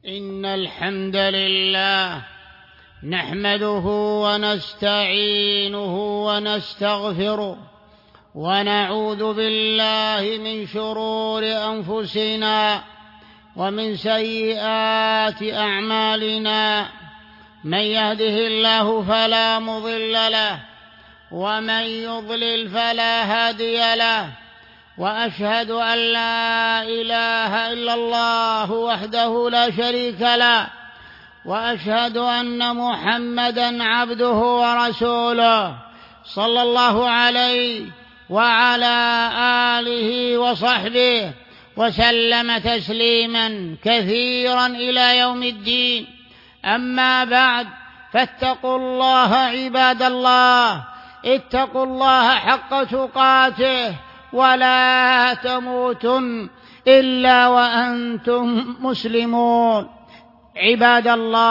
إن الحمد لله نحمده ونستعينه ونستغفره ونعوذ بالله من شرور أنفسنا ومن سيئات أعمالنا. من يهده الله فلا مضل له ومن يضلل فلا هادي له، وأشهد أن لا إله إلا الله وحده لا شريك له، وأشهد أن محمدًا عبده ورسوله صلى الله عليه وعلى آله وصحبه وسلم تسليمًا كثيرًا إلى يوم الدين. أما بعد، فاتقوا الله عباد الله، اتقوا الله حق تقاته ولا تموتن إلا وأنتم مسلمون. عباد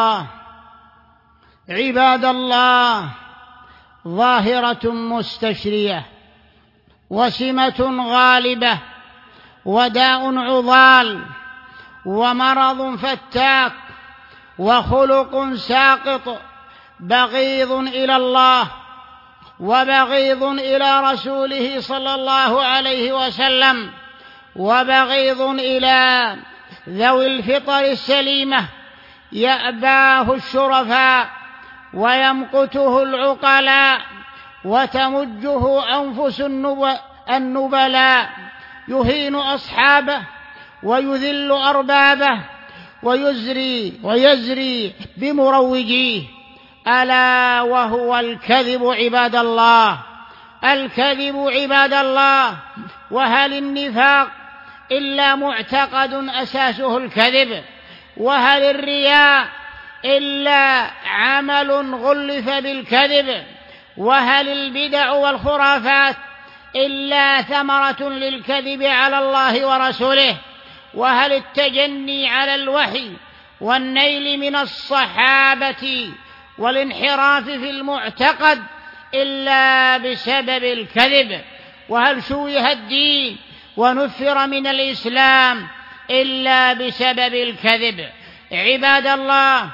الله، ظاهرة مستشرية وسمة غالبة وداء عضال ومرض فتاك وخلق ساقط، بغيض إلى الله وبغيض إلى رسوله صلى الله عليه وسلم، وبغيض إلى ذوي الفطر السليمة، يأباه الشرفاء ويمقته العقلاء وتمجه أنفس النبلاء، يهين أصحابه ويذل أربابه ويزري بمروجيه، ألا وهو الكذب عباد الله. الكذب عباد الله. وهل النفاق إلا معتقد أساسه الكذب؟ وهل الرياء إلا عمل غلف بالكذب؟ وهل البدع والخرافات إلا ثمرة للكذب على الله ورسوله؟ وهل التجني على الوحي والنيل من الصحابة والانحراف في المعتقد إلا بسبب الكذب؟ وهل شويه الدين ونفر من الإسلام إلا بسبب الكذب؟ عباد الله،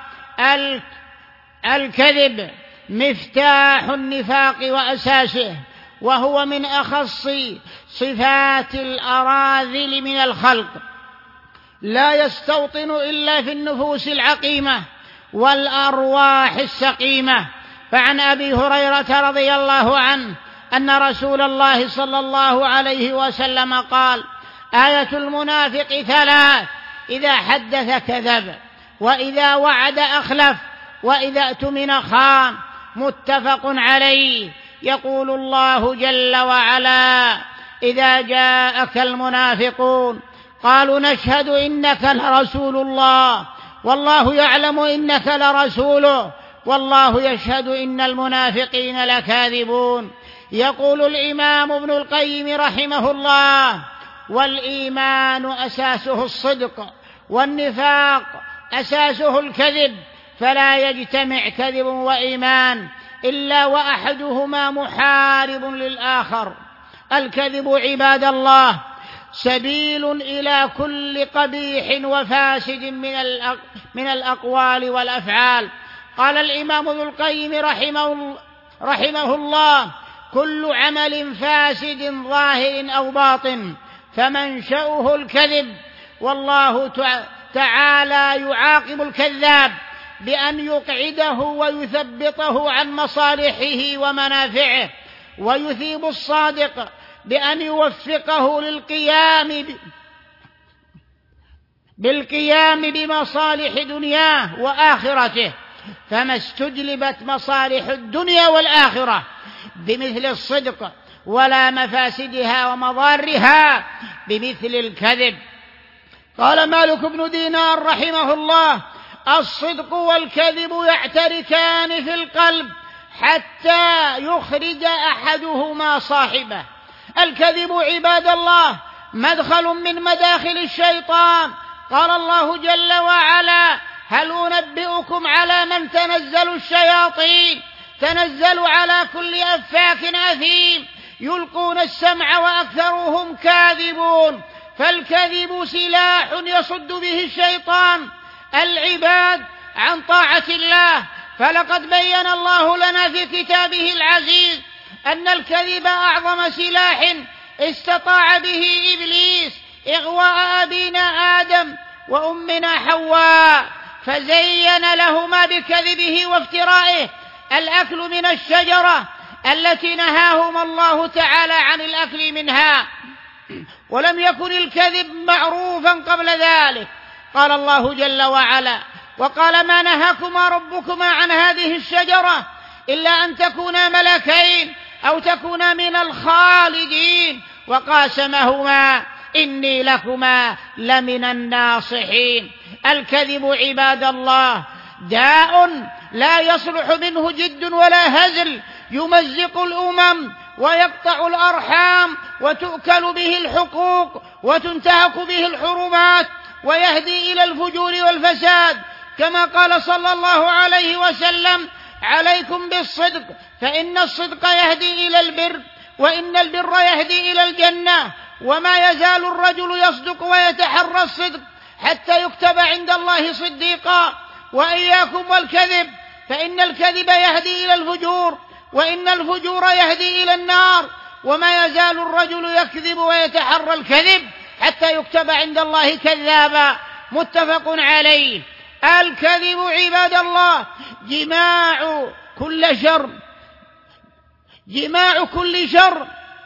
الكذب مفتاح النفاق وأساسه، وهو من أخص صفات الأراذل من الخلق، لا يستوطن إلا في النفوس العقيمة والأرواح السقيمة. فعن أبي هريرة رضي الله عنه أن رسول الله صلى الله عليه وسلم قال: آية المنافق 3: إذا حدث كذب، وإذا وعد أخلف، وإذا اؤتمن خان. متفق عليه. يقول الله جل وعلا: إذا جاءك المنافقون قالوا نشهد إنك لرسول الله والله يعلم إنك لرسوله والله يشهد إن المنافقين لكاذبون. يقول الإمام ابن القيم رحمه الله: والإيمان أساسه الصدق، والنفاق أساسه الكذب، فلا يجتمع كذب وإيمان إلا وأحدهما محارب للآخر. الكذب عباد الله سبيل إلى كل قبيح وفاسد من الأقوال والأفعال. قال الإمام ابن القيم رحمه الله: كل عمل فاسد ظاهر أو باطن فمنشأه الكذب، والله تعالى يعاقب الكذاب بأن يقعده ويثبطه عن مصالحه ومنافعه، ويثيب الصادق بأن يوفقه بالقيام بمصالح دنياه وآخرته. فما استجلبت مصالح الدنيا والآخرة بمثل الصدق، ولا مفاسدها ومضارها بمثل الكذب. قال مالك بن دينار رحمه الله: الصدق والكذب يعتركان في القلب حتى يخرج أحدهما صاحبه. الكذب عباد الله مدخل من مداخل الشيطان. قال الله جل وعلا: هل أنبئكم على من تنزل الشياطين؟ تنزل على كل أفاك أثيم، يلقون السمع وأكثرهم كاذبون. فالكذب سلاح يصد به الشيطان العباد عن طاعة الله. فلقد بين الله لنا في كتابه العزيز أن الكذب أعظم سلاح استطاع به إبليس إغواء أبينا آدم وأمنا حواء، فزين لهما بكذبه وافترائه الأكل من الشجرة التي نهاهما الله تعالى عن الأكل منها، ولم يكن الكذب معروفا قبل ذلك. قال الله جل وعلا: وقال ما نهاكما ربكما عن هذه الشجرة إلا أن تكونا ملكين أو تكونا من الخالدين وقاسمهما إني لكما لمن الناصحين. الكذب عباد الله داء لا يصلح منه جد ولا هزل، يمزق الأمم ويقطع الأرحام وتؤكل به الحقوق وتنتهك به الحرمات ويهدي إلى الفجور والفساد، كما قال صلى الله عليه وسلم: عليكم بالصدق فإن الصدق يهدي إلى البر وإن البر يهدي إلى الجنة، وما يزال الرجل يصدق ويتحرى الصدق حتى يكتب عند الله صديقا. وإياكم والكذب فإن الكذب يهدي إلى الفجور وإن الفجور يهدي إلى النار، وما يزال الرجل يكذب ويتحرى الكذب حتى يكتب عند الله كذابا. متفق عليه. الكذب عباد الله جماع كل شر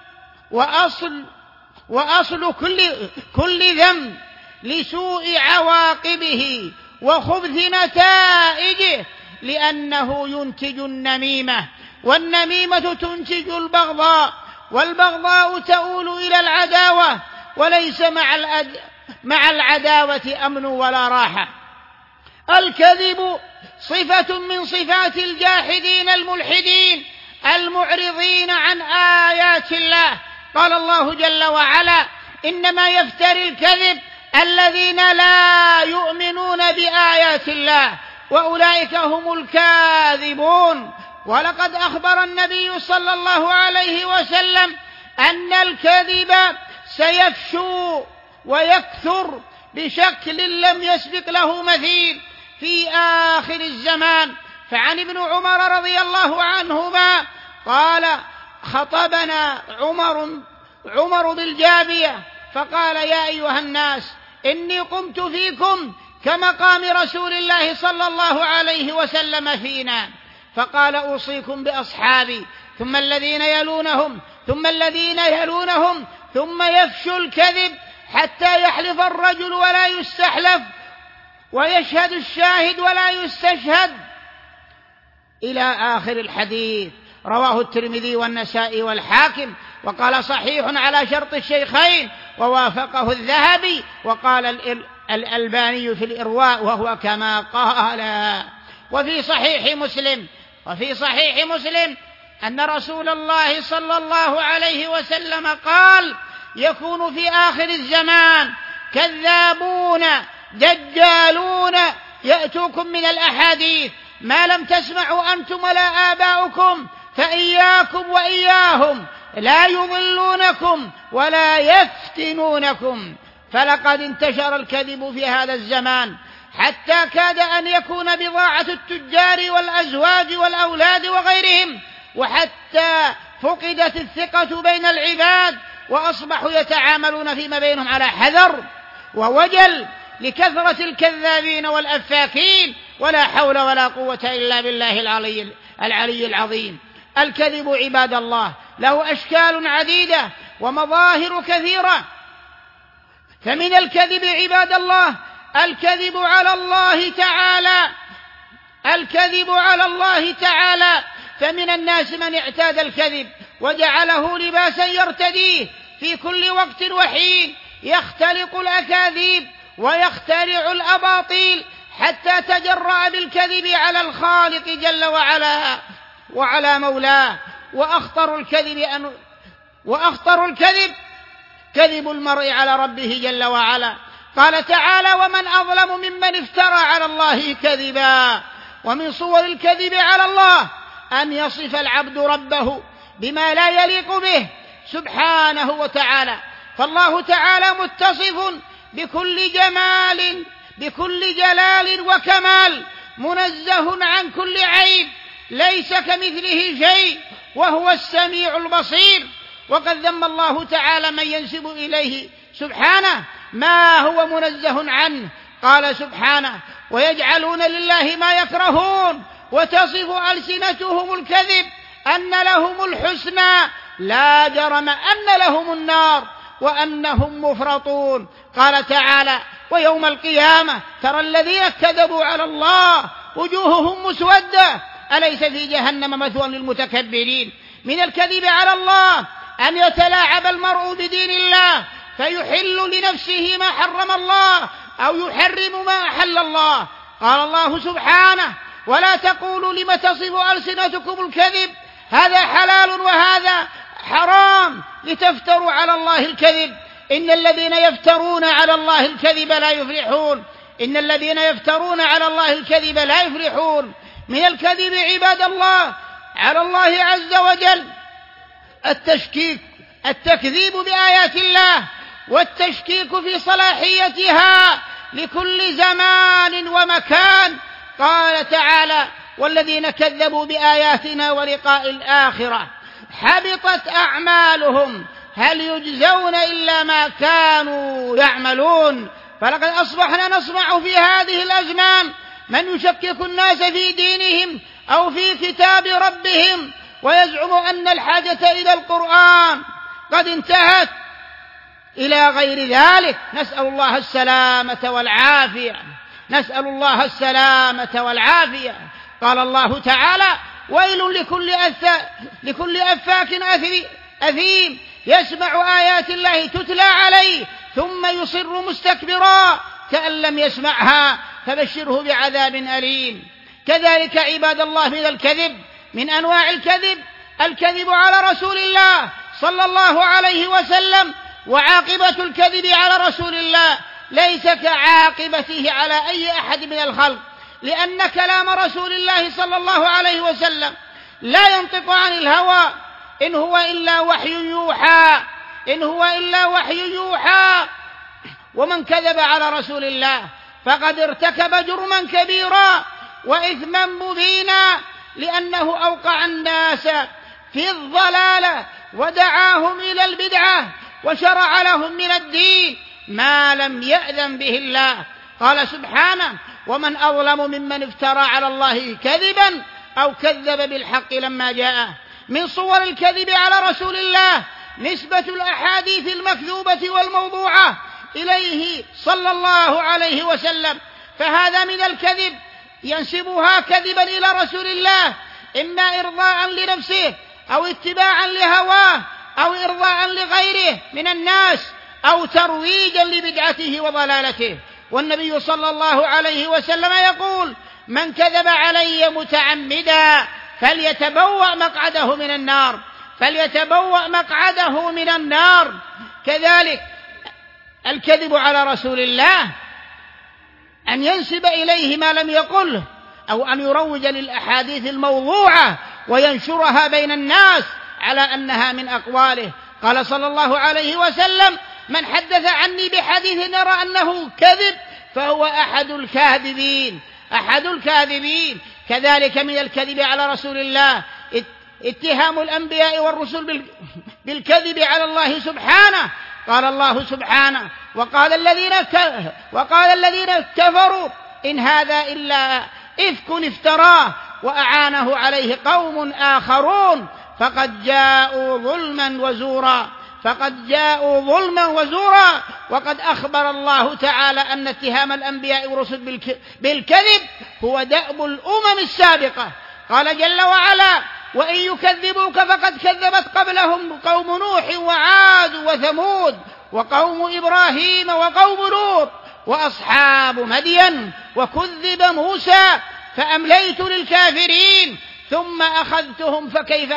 وأصل كل ذنب لسوء عواقبه وخبث نتائجه، لأنه ينتج النميمة، والنميمة تنتج البغضاء، والبغضاء تؤول إلى العداوة، وليس مع العداوة أمن ولا راحة. الكذب صفة من صفات الجاحدين الملحدين المعرضين عن آيات الله. قال الله جل وعلا: إنما يفتري الكذب الذين لا يؤمنون بآيات الله وأولئك هم الكاذبون. ولقد أخبر النبي صلى الله عليه وسلم أن الكذب سيفشو ويكثر بشكل لم يسبق له مثيل في آخر الزمان. فعن ابن عمر رضي الله عنهما قال: خطبنا عمر بالجابية فقال: يا أيها الناس إني قمت فيكم كمقام رسول الله صلى الله عليه وسلم فينا، فقال: أوصيكم بأصحابي ثم الذين يلونهم ثم الذين يلونهم ثم يفشو الكذب حتى يحلف الرجل ولا يستحلف ويشهد الشاهد ولا يستشهد، إلى آخر الحديث. رواه الترمذي والنسائي والحاكم، وقال: صحيح على شرط الشيخين، ووافقه الذهبي، وقال الألباني في الإرواء وهو كما قال. وفي صحيح مسلم أن رسول الله صلى الله عليه وسلم قال: يكون في آخر الزمان كذابون دجالون يأتوكم من الأحاديث ما لم تسمعوا أنتم ولا آباؤكم، فإياكم وإياهم لا يضلونكم ولا يفتنونكم. فلقد انتشر الكذب في هذا الزمان حتى كاد أن يكون بضاعة التجار والأزواج والأولاد وغيرهم، وحتى فقدت الثقة بين العباد وأصبحوا يتعاملون فيما بينهم على حذر ووجل لكثرة الكذابين والأفاكين، ولا حول ولا قوة إلا بالله العلي العظيم. الكذب عباد الله له أشكال عديدة ومظاهر كثيرة. فمن الكذب عباد الله الكذب على الله تعالى، فمن الناس من اعتاد الكذب وجعله لباسا يرتديه في كل وقت وحين، يختلق الأكاذيب ويخترع الأباطيل حتى تجرأ بالكذب على الخالق جل وعلا وعلى مولاه. وأخطر الكذب كذب المرء على ربه جل وعلا. قال تعالى: ومن أظلم ممن افترى على الله كذبا. ومن صور الكذب على الله أن يصف العبد ربه بما لا يليق به سبحانه وتعالى، فالله تعالى متصف بكل جلال وكمال، منزه عن كل عيب، ليس كمثله شيء، وهو السميع البصير. وقد ذم الله تعالى من ينسب إليه سبحانه ما هو منزه عنه، قال سبحانه: ويجعلون لله ما يكرهون وتصف ألسنتهم الكذب أن لهم الحسنى لا جرم أن لهم النار وأنهم مفرطون. قال تعالى: ويوم القيامة ترى الذين كذبوا على الله وجوههم مسودة أليس في جهنم مثوى للمتكبرين. من الكذب على الله أن يتلاعب المرء بدين الله فيحل لنفسه ما حرم الله أو يحرم ما أحل الله. قال الله سبحانه: ولا تقولوا لم تصف ألسنتكم الكذب هذا حلال وهذا حرام لتفتروا على الله الكذب إن الذين يفترون على الله الكذب لا يفلحون. إن الذين يفترون على الله الكذب لا يفلحون. من الكذب عباد الله على الله عز وجل التكذيب بآيات الله والتشكيك في صلاحيتها لكل زمان ومكان. قال تعالى: والذين كذبوا بآياتنا ولقاء الآخرة حبطت أعمالهم هل يجزون إلا ما كانوا يعملون. فلقد أصبحنا نسمع في هذه الأزمان من يشكك الناس في دينهم أو في كتاب ربهم ويزعم أن الحاجة إلى القرآن قد انتهت إلى غير ذلك. نسأل الله السلامة والعافية، نسأل الله السلامة والعافية. قال الله تعالى: ويل لكل أفاك أثيم يسمع آيات الله تتلى عليه ثم يصر مستكبرا كأن لم يسمعها فبشره بعذاب أليم. كذلك عباد الله من الكذب، من أنواع الكذب على رسول الله صلى الله عليه وسلم. وعاقبة الكذب على رسول الله ليس كعاقبته على أي أحد من الخلق، لأن كلام رسول الله صلى الله عليه وسلم لا ينطق عن الهوى إن هو إلا وحي يوحى. ومن كذب على رسول الله فقد ارتكب جرما كبيرا وإثما مبينا، لأنه أوقع الناس في الضلالة ودعاهم إلى البدعة وشرع لهم من الدين ما لم يأذن به الله. قال سبحانه: ومن أظلم ممن افترى على الله كذبا أو كذب بالحق لما جاءه. من صور الكذب على رسول الله نسبة الأحاديث المكذوبة والموضوعة إليه صلى الله عليه وسلم، فهذا من الكذب ينسبها كذبا إلى رسول الله، إما إرضاء لنفسه أو اتباعا لهواه أو إرضاء لغيره من الناس أو ترويجا لبدعته وضلالته. والنبي صلى الله عليه وسلم يقول: من كذب علي متعمدا فليتبوأ مقعده من النار. كذلك الكذب على رسول الله أن ينسب إليه ما لم يقله أو أن يروج للأحاديث الموضوعة وينشرها بين الناس على أنها من أقواله. قال صلى الله عليه وسلم: من حدث عني بحديث نرى أنه كذب فهو أحد الكاذبين. كذلك من الكذب على رسول الله اتهام الأنبياء والرسل بالكذب على الله سبحانه. قال الله سبحانه: وقال الذين كفروا إن هذا إلا إفك افتراه وأعانه عليه قوم آخرون فقد جاءوا ظلما وزورا. وقد أخبر الله تعالى أن اتهام الأنبياء والرسل بالكذب هو دأب الأمم السابقة. قال جل وعلا: وإن يكذبوك فقد كذبت قبلهم قوم نوح وعاد وثمود وقوم إبراهيم وقوم لوط وأصحاب مدين وكذب موسى فأمليت للكافرين ثم أخذتهم فكيف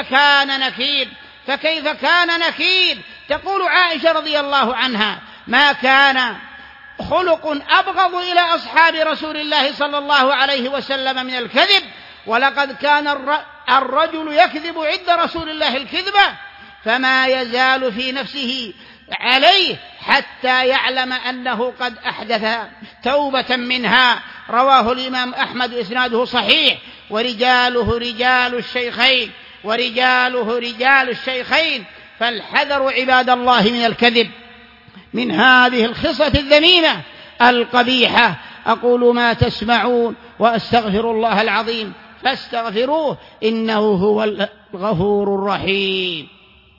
كان نكير. تقول عائشة رضي الله عنها: ما كان خلق أبغض إلى أصحاب رسول الله صلى الله عليه وسلم من الكذب، ولقد كان الرجل يكذب عند رسول الله الكذبة فما يزال في نفسه عليه حتى يعلم أنه قد أحدث توبة منها. رواه الإمام أحمد إسناده صحيح. ورجاله رجال الشيخين. فالحذر عباد الله من الكذب، من هذه الخصلة الذميمة القبيحة. أقول ما تسمعون وأستغفر الله العظيم فاستغفروه إنه هو الغفور الرحيم.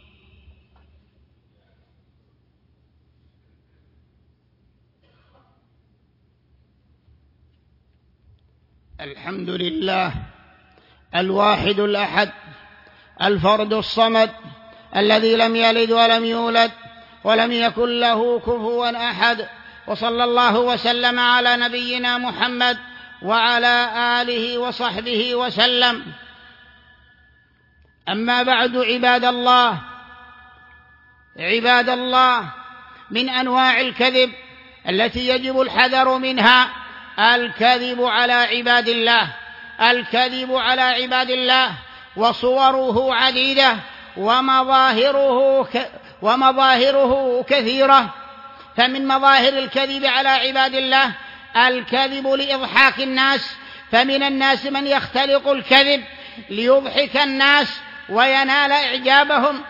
الحمد لله الواحد الأحد الفرد الصمد الذي لم يلد ولم يولد ولم يكن له كفوا أحد، وصلى الله وسلم على نبينا محمد وعلى آله وصحبه وسلم. أما بعد عباد الله، من أنواع الكذب التي يجب الحذر منها الكذب على عباد الله، وصوره عديدة ومظاهره كثيرة. فمن مظاهر الكذب على عباد الله الكذب لإضحاك الناس، فمن الناس من يختلق الكذب ليضحك الناس وينال إعجابهم،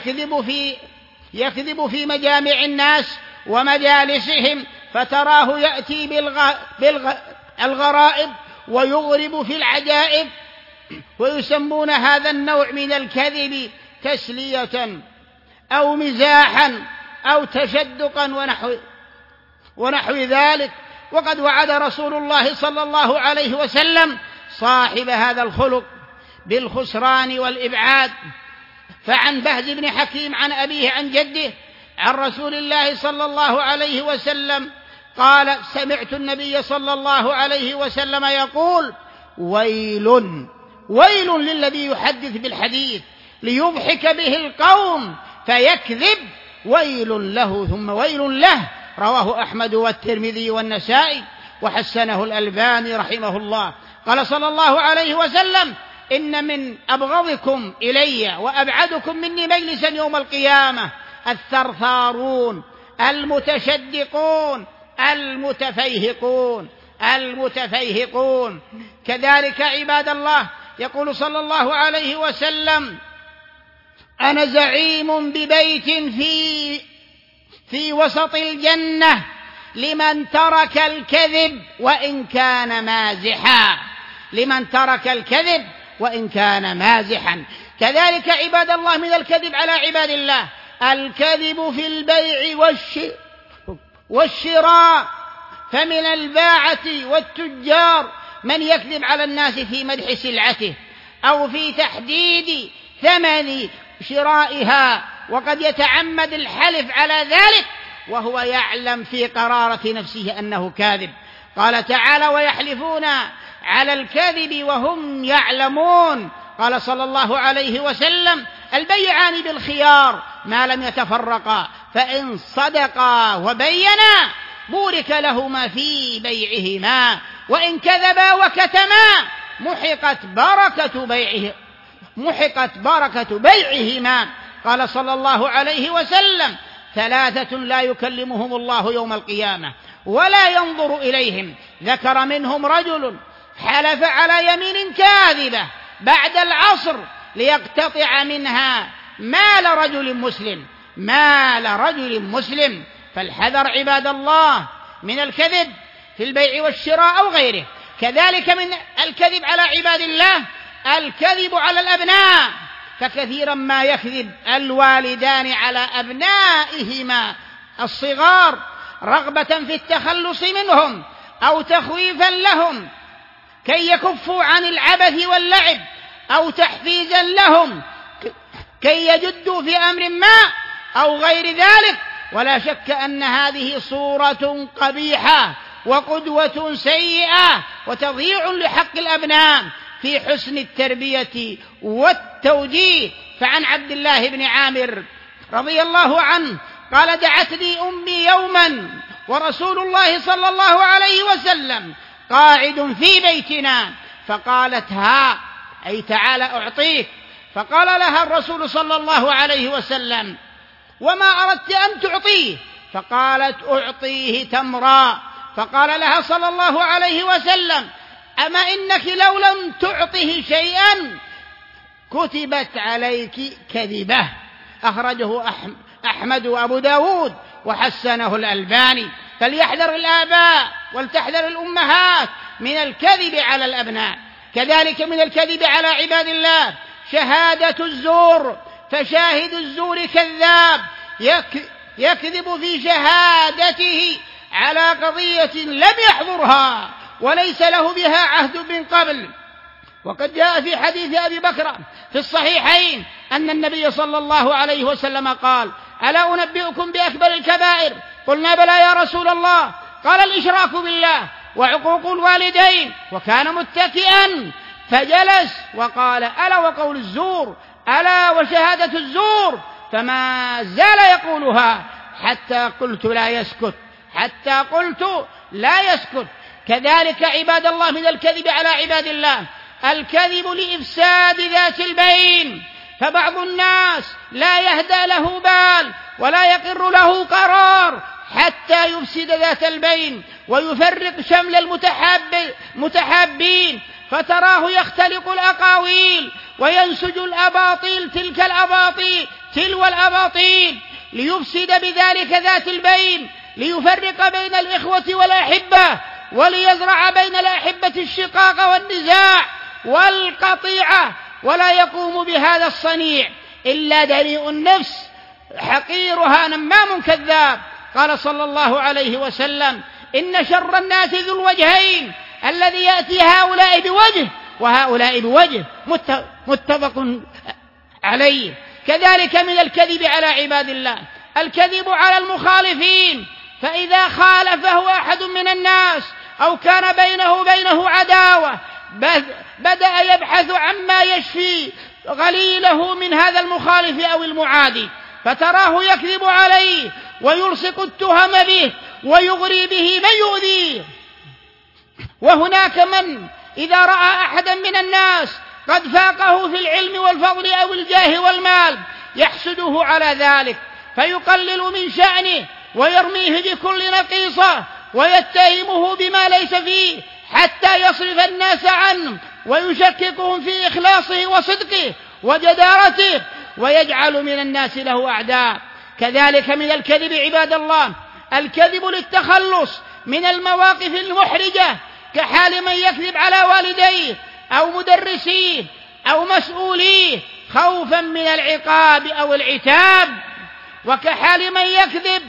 يكذب في مجامع الناس ومجالسهم، فتراه يأتي بالغرائب ويغرب في العجائب، ويسمون هذا النوع من الكذب تسلية أو مزاحا أو تشدقا ونحو ذلك. وقد وعد رسول الله صلى الله عليه وسلم صاحب هذا الخلق بالخسران والإبعاد. فعن بهز بن حكيم عن أبيه عن جده عن رسول الله صلى الله عليه وسلم قال: سمعت النبي صلى الله عليه وسلم يقول: ويل للذي يحدث بالحديث ليضحك به القوم فيكذب، ويل له ثم ويل له. رواه أحمد والترمذي والنسائي وحسنه الألباني رحمه الله. قال صلى الله عليه وسلم: إن من أبغضكم إلي وأبعدكم مني مجلسا يوم القيامة الثرثارون المتشدقون المتفيهقون. كذلك عباد الله يقول صلى الله عليه وسلم: أنا زعيم ببيت في وسط الجنة لمن ترك الكذب وإن كان مازحا. كذلك عباد الله من الكذب على عباد الله الكذب في البيع والشراء. فمن الباعة والتجار من يكذب على الناس في مدح سلعته أو في تحديد ثمن شرائها، وقد يتعمد الحلف على ذلك وهو يعلم في قرارة نفسه أنه كاذب. قال تعالى: ويحلفون على الكذب وهم يعلمون. قال صلى الله عليه وسلم: البيعان بالخيار ما لم يتفرقا، فإن صدقا وبينا بورك لهما في بيعهما، وإن كذبا وكتما محقت بركة بيعهما. قال صلى الله عليه وسلم: ثلاثة لا يكلمهم الله يوم القيامة ولا ينظر إليهم. ذكر منهم رجل حلف على يمين كاذبة بعد العصر ليقتطع منها مال رجل مسلم. فالحذر عباد الله من الكذب في البيع والشراء أو غيره. كذلك من الكذب على عباد الله الكذب على الأبناء، فكثيرا ما يكذب الوالدان على أبنائهما الصغار رغبة في التخلص منهم أو تخويفا لهم كي يكفوا عن العبث واللعب، أو تحفيزا لهم كي يجدوا في أمر ما أو غير ذلك. ولا شك أن هذه صورة قبيحة وقدوة سيئة وتضييع لحق الأبناء في حسن التربية والتوجيه. فعن عبد الله بن عامر رضي الله عنه قال: دعتني أمي يوما ورسول الله صلى الله عليه وسلم قاعد في بيتنا، فقالت: ها، أي تعالى أعطيك. فقال لها الرسول صلى الله عليه وسلم: وما أردت أن تعطيه؟ فقالت: أعطيه تمرا. فقال لها صلى الله عليه وسلم: أما إنك لو لم تعطه شيئا كتبت عليك كذبة. أخرجه أحمد وأبو داود وحسنه الألباني. فليحذر الآباء ولتحذر الأمهات من الكذب على الأبناء. كذلك من الكذب على عباد الله شهادة الزور، فشاهد الزور كذاب يكذب في شهادته على قضية لم يحضرها وليس له بها عهد من قبل. وقد جاء في حديث أبي بكر في الصحيحين أن النبي صلى الله عليه وسلم قال: ألا أنبئكم بأكبر الكبائر؟ قلنا: بلى يا رسول الله. قال: الإشراك بالله وعقوق الوالدين. وكان متكئا فجلس وقال: ألا وقول الزور، ألا وشهادة الزور. فما زال يقولها حتى قلت لا يسكت. كذلك عباد الله من الكذب على عباد الله الكذب لإفساد ذات البين. فبعض الناس لا يهدى له بال ولا يقر له قرار حتى يفسد ذات البين ويفرق شمل المتحابين، فتراه يختلق الأقاويل وينسج الأباطيل تلو الأباطيل ليفسد بذلك ذات البين، ليفرق بين الإخوة والأحبة، وليزرع بين الأحبة الشقاق والنزاع والقطيعة. ولا يقوم بهذا الصنيع إلا دنيء النفس حقيرها نمام كذاب. قال صلى الله عليه وسلم: إن شر الناس ذو الوجهين، الذي يأتي هؤلاء بوجه وهؤلاء بوجه. متفق عليه. كذلك من الكذب على عباد الله الكذب على المخالفين. فإذا خالفه أحد من الناس أو كان بينه وبينه عداوة بدأ يبحث عما يشفي غليله من هذا المخالف أو المعادي، فتراه يكذب عليه ويلصق التهم به ويغري به من يؤذيه. وهناك من إذا رأى أحدا من الناس قد فاقه في العلم والفضل أو الجاه والمال يحسده على ذلك، فيقلل من شأنه ويرميه بكل نقيصة ويتهمه بما ليس فيه حتى يصرف الناس عنه ويشككهم في إخلاصه وصدقه وجدارته ويجعل من الناس له أعداء. كذلك من الكذب عباد الله الكذب للتخلص من المواقف المحرجة، كحال من يكذب على والديه أو مدرسيه أو مسؤوليه خوفا من العقاب أو العتاب، وكحال من يكذب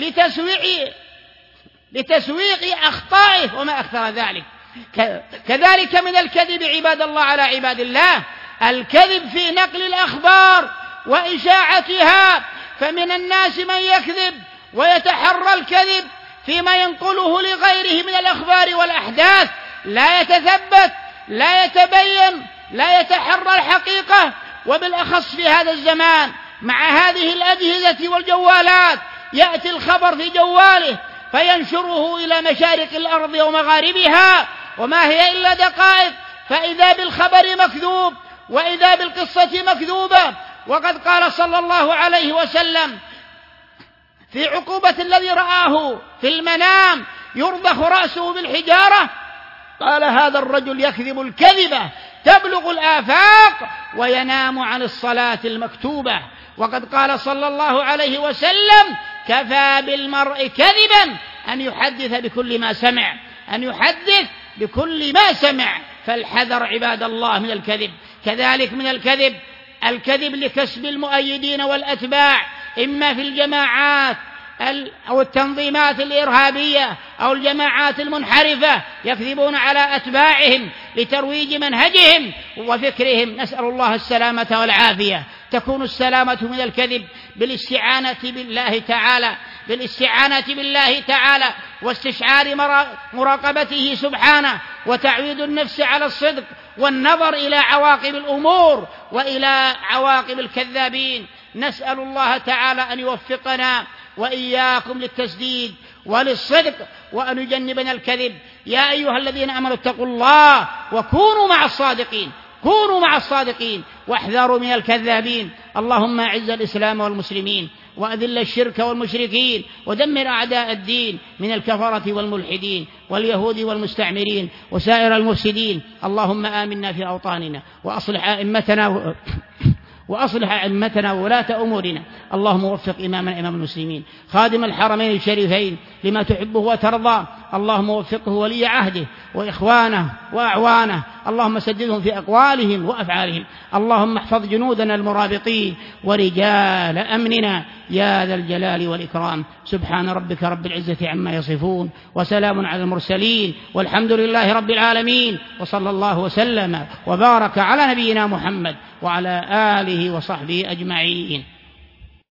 لتسويق أخطائه وما أكثر ذلك. كذلك من الكذب عباد الله على عباد الله الكذب في نقل الأخبار وإشاعتها. فمن الناس من يكذب ويتحرى الكذب فيما ينقله لغيره من الأخبار والأحداث، لا يتثبت، لا يتبين، لا يتحرى الحقيقة. وبالأخص في هذا الزمان مع هذه الأجهزة والجوالات يأتي الخبر في جواله فينشره إلى مشارق الأرض ومغاربها وما هي إلا دقائق، فإذا بالخبر مكذوب وإذا بالقصة مكذوبة. وقد قال صلى الله عليه وسلم في عقوبة الذي رآه في المنام يرضخ رأسه بالحجارة، قال: هذا الرجل يكذب الكذبة تبلغ الآفاق وينام عن الصلاة المكتوبة. وقد قال صلى الله عليه وسلم: كفى بالمرء كذبا أن يحدث بكل ما سمع. فالحذر عباد الله من الكذب. كذلك من الكذب لكسب المؤيدين والأتباع، إما في الجماعات أو التنظيمات الإرهابية أو الجماعات المنحرفة، يكذبون على أتباعهم لترويج منهجهم وفكرهم. نسأل الله السلامة والعافية. تكون السلامة من الكذب بالاستعانة بالله تعالى واستشعار مراقبته سبحانه، وتعويد النفس على الصدق والنظر إلى عواقب الأمور وإلى عواقب الكذابين. نسأل الله تعالى أن يوفقنا وإياكم للتسديد وللصدق وأن يجنبنا الكذب. يا أيها الذين آمنوا اتقوا الله وكونوا مع الصادقين واحذروا من الكذابين. اللهم أعز الإسلام والمسلمين وأذل الشرك والمشركين، ودمر أعداء الدين من الكفرة والملحدين واليهود والمستعمرين وسائر المفسدين. اللهم آمنا في أوطاننا وأصلح أئمتنا وولاة أمورنا. اللهم وفق إمام المسلمين خادم الحرمين الشريفين لما تحبه وترضى. اللهم وفقه ولي عهده وإخوانه وأعوانه. اللهم سددهم في أقوالهم وأفعالهم. اللهم احفظ جنودنا المرابطين ورجال أمننا يا ذا الجلال والإكرام. سبحان ربك رب العزة عما يصفون، وسلام على المرسلين، والحمد لله رب العالمين، وصلى الله وسلم وبارك على نبينا محمد وعلى آله وصحبه أجمعين.